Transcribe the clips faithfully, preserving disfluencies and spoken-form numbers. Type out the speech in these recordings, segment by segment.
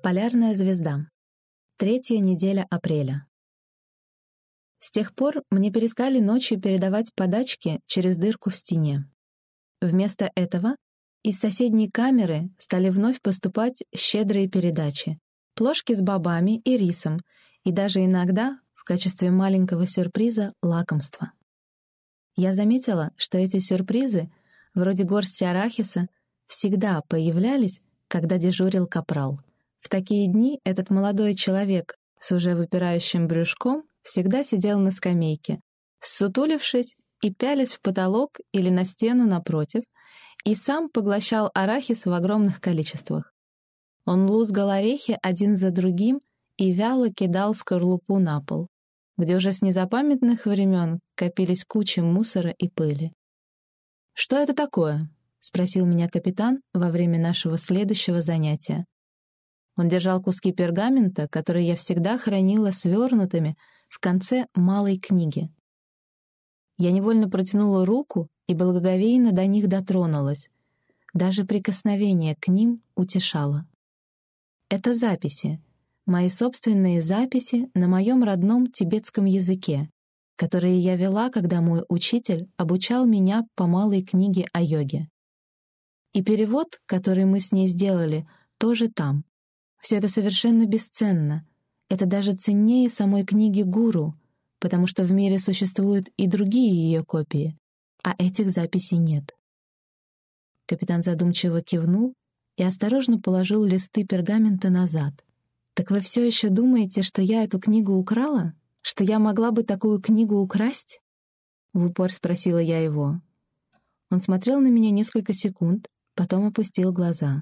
Полярная звезда. Третья неделя апреля. С тех пор мне перестали ночью передавать подачки через дырку в стене. Вместо этого из соседней камеры стали вновь поступать щедрые передачи, плошки с бобами и рисом, и даже иногда, в качестве маленького сюрприза, лакомства. Я заметила, что эти сюрпризы, вроде горсти арахиса, всегда появлялись, когда дежурил капрал. В такие дни этот молодой человек с уже выпирающим брюшком всегда сидел на скамейке, ссутулившись и пялясь в потолок или на стену напротив, и сам поглощал арахис в огромных количествах. Он лузгал орехи один за другим и вяло кидал скорлупу на пол, где уже с незапамятных времен копились кучи мусора и пыли. «Что это такое?» — спросил меня капитан во время нашего следующего занятия. Он держал куски пергамента, которые я всегда хранила свернутыми в конце малой книги. Я невольно протянула руку и благоговейно до них дотронулась. Даже прикосновение к ним утешало. Это записи, мои собственные записи на моем родном тибетском языке, которые я вела, когда мой учитель обучал меня по малой книге о йоге. И перевод, который мы с ней сделали, тоже там. Все это совершенно бесценно. Это даже ценнее самой книги «Гуру», потому что в мире существуют и другие ее копии, а этих записей нет. Капитан задумчиво кивнул и осторожно положил листы пергамента назад. «Так вы все еще думаете, что я эту книгу украла? Что я могла бы такую книгу украсть?» В упор спросила я его. Он смотрел на меня несколько секунд, потом опустил глаза.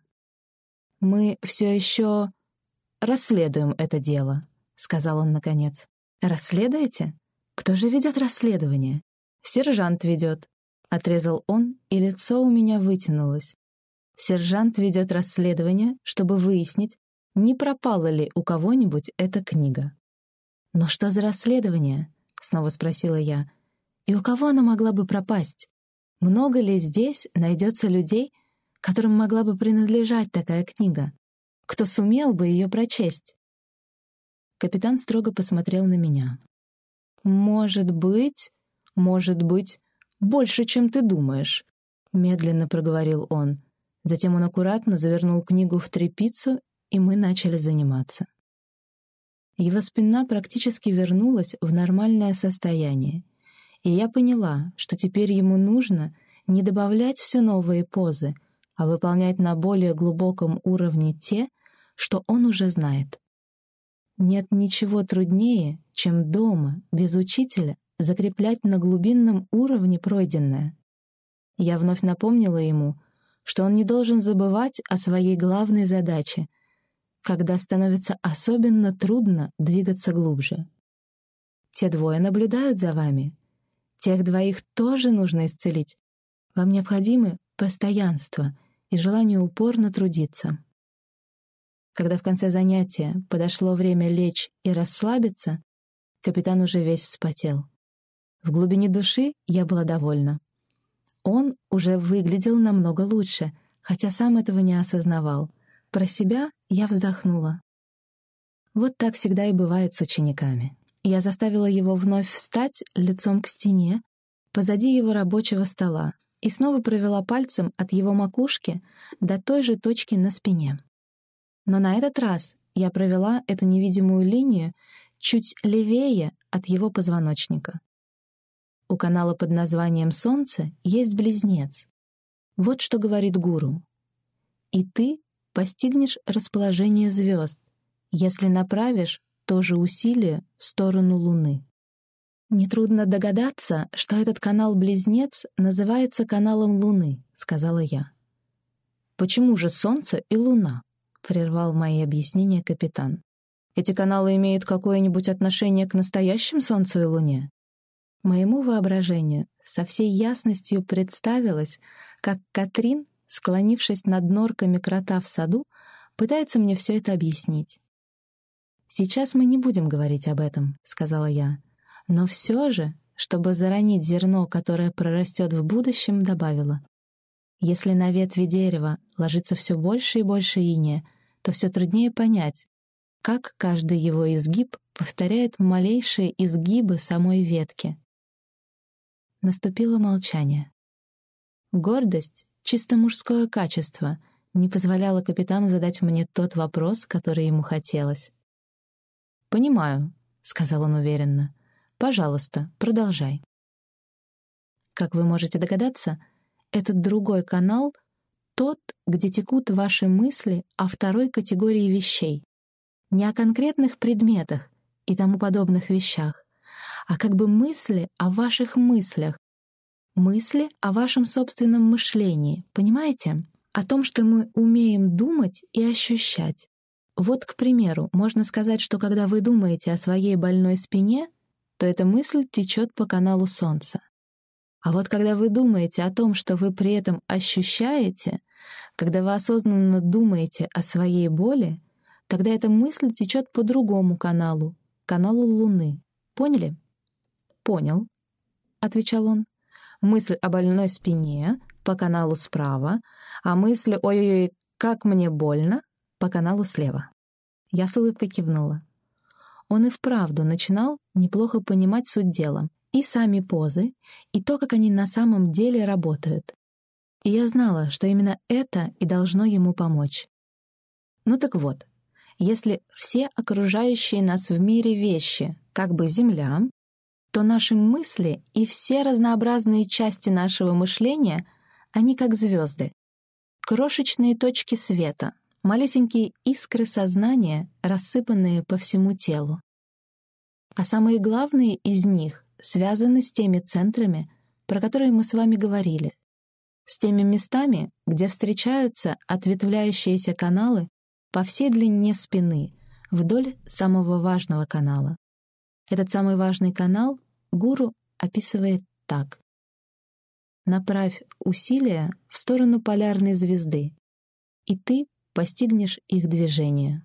«Мы все еще расследуем это дело», — сказал он наконец. «Расследуете? Кто же ведет расследование?» «Сержант ведет», — отрезал он, и лицо у меня вытянулось. «Сержант ведет расследование, чтобы выяснить, не пропала ли у кого-нибудь эта книга». «Но что за расследование?» — снова спросила я. «И у кого она могла бы пропасть? Много ли здесь найдется людей, которым могла бы принадлежать такая книга? Кто сумел бы ее прочесть?» Капитан строго посмотрел на меня. «Может быть, может быть, больше, чем ты думаешь», — медленно проговорил он. Затем он аккуратно завернул книгу в тряпицу, и мы начали заниматься. Его спина практически вернулась в нормальное состояние, и я поняла, что теперь ему нужно не добавлять все новые позы, а выполнять на более глубоком уровне те, что он уже знает. Нет ничего труднее, чем дома, без учителя, закреплять на глубинном уровне пройденное. Я вновь напомнила ему, что он не должен забывать о своей главной задаче, когда становится особенно трудно двигаться глубже. Те двое наблюдают за вами. Тех двоих тоже нужно исцелить. Вам необходимы постоянство и желание упорно трудиться. Когда в конце занятия подошло время лечь и расслабиться, капитан уже весь вспотел. В глубине души я была довольна. Он уже выглядел намного лучше, хотя сам этого не осознавал. Про себя я вздохнула. Вот так всегда и бывает с учениками. Я заставила его вновь встать лицом к стене, позади его рабочего стола, и снова провела пальцем от его макушки до той же точки на спине. Но на этот раз я провела эту невидимую линию чуть левее от его позвоночника. У канала под названием «Солнце» есть близнец. Вот что говорит гуру. «И ты постигнешь расположение звезд, если направишь то же усилие в сторону Луны». «Нетрудно догадаться, что этот канал-близнец называется каналом Луны», — сказала я. «Почему же Солнце и Луна?» — прервал мои объяснения капитан. «Эти каналы имеют какое-нибудь отношение к настоящим Солнцу и Луне?» Моему воображению со всей ясностью представилось, как Катрин, склонившись над норками крота в саду, пытается мне все это объяснить. «Сейчас мы не будем говорить об этом», — сказала я. «Но все же, чтобы заронить зерно, которое прорастет в будущем, добавила. Если на ветви дерева ложится все больше и больше иния, то все труднее понять, как каждый его изгиб повторяет малейшие изгибы самой ветки. Наступило молчание. Гордость, чисто мужское качество, не позволяла капитану задать мне тот вопрос, который ему хотелось. «Понимаю», — сказал он уверенно. «Пожалуйста, продолжай». Как вы можете догадаться, этот другой канал — тот, где текут ваши мысли о второй категории вещей. Не о конкретных предметах и тому подобных вещах, а как бы мысли о ваших мыслях, мысли о вашем собственном мышлении, понимаете? О том, что мы умеем думать и ощущать. Вот, к примеру, можно сказать, что когда вы думаете о своей больной спине, то эта мысль течет по каналу Солнца. А вот когда вы думаете о том, что вы при этом ощущаете, когда вы осознанно думаете о своей боли, тогда эта мысль течет по другому каналу, каналу Луны. Поняли? «Понял», — отвечал он. «Мысль о больной спине по каналу справа, а мысль «ой-ой-ой, как мне больно» по каналу слева». Я с улыбкой кивнула. Он и вправду начинал неплохо понимать суть дела, и сами позы, и то, как они на самом деле работают. И я знала, что именно это и должно ему помочь. Ну так вот, если все окружающие нас в мире вещи как бы Земля, то наши мысли и все разнообразные части нашего мышления, они как звезды. Крошечные точки света, малюсенькие искры сознания, рассыпанные по всему телу. А самые главные из них связаны с теми центрами, про которые мы с вами говорили, с теми местами, где встречаются ответвляющиеся каналы по всей длине спины, вдоль самого важного канала. Этот самый важный канал гуру описывает так. Направь усилия в сторону полярной звезды, и ты постигнешь их движение.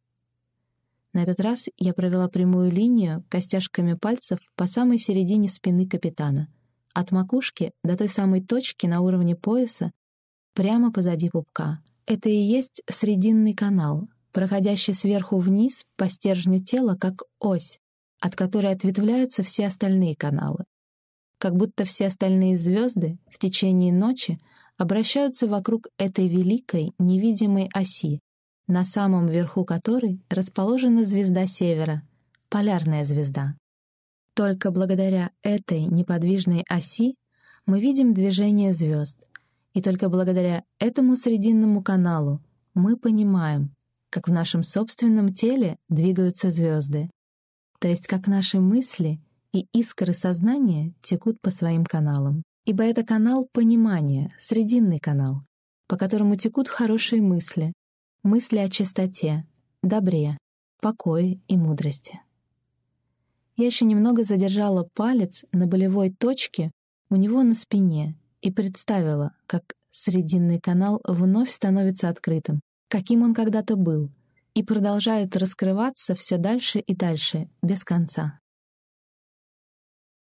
На этот раз я провела прямую линию костяшками пальцев по самой середине спины капитана, от макушки до той самой точки на уровне пояса, прямо позади пупка. Это и есть срединный канал, проходящий сверху вниз по стержню тела как ось, от которой ответвляются все остальные каналы. Как будто все остальные звезды в течение ночи обращаются вокруг этой великой невидимой оси, на самом верху которой расположена звезда Севера, полярная звезда. Только благодаря этой неподвижной оси мы видим движение звезд, и только благодаря этому срединному каналу мы понимаем, как в нашем собственном теле двигаются звезды, то есть как наши мысли и искры сознания текут по своим каналам. Ибо это канал понимания, срединный канал, по которому текут хорошие мысли, мысли о чистоте, добре, покое и мудрости. Я еще немного задержала палец на болевой точке у него на спине и представила, как срединный канал вновь становится открытым, каким он когда-то был, и продолжает раскрываться все дальше и дальше, без конца.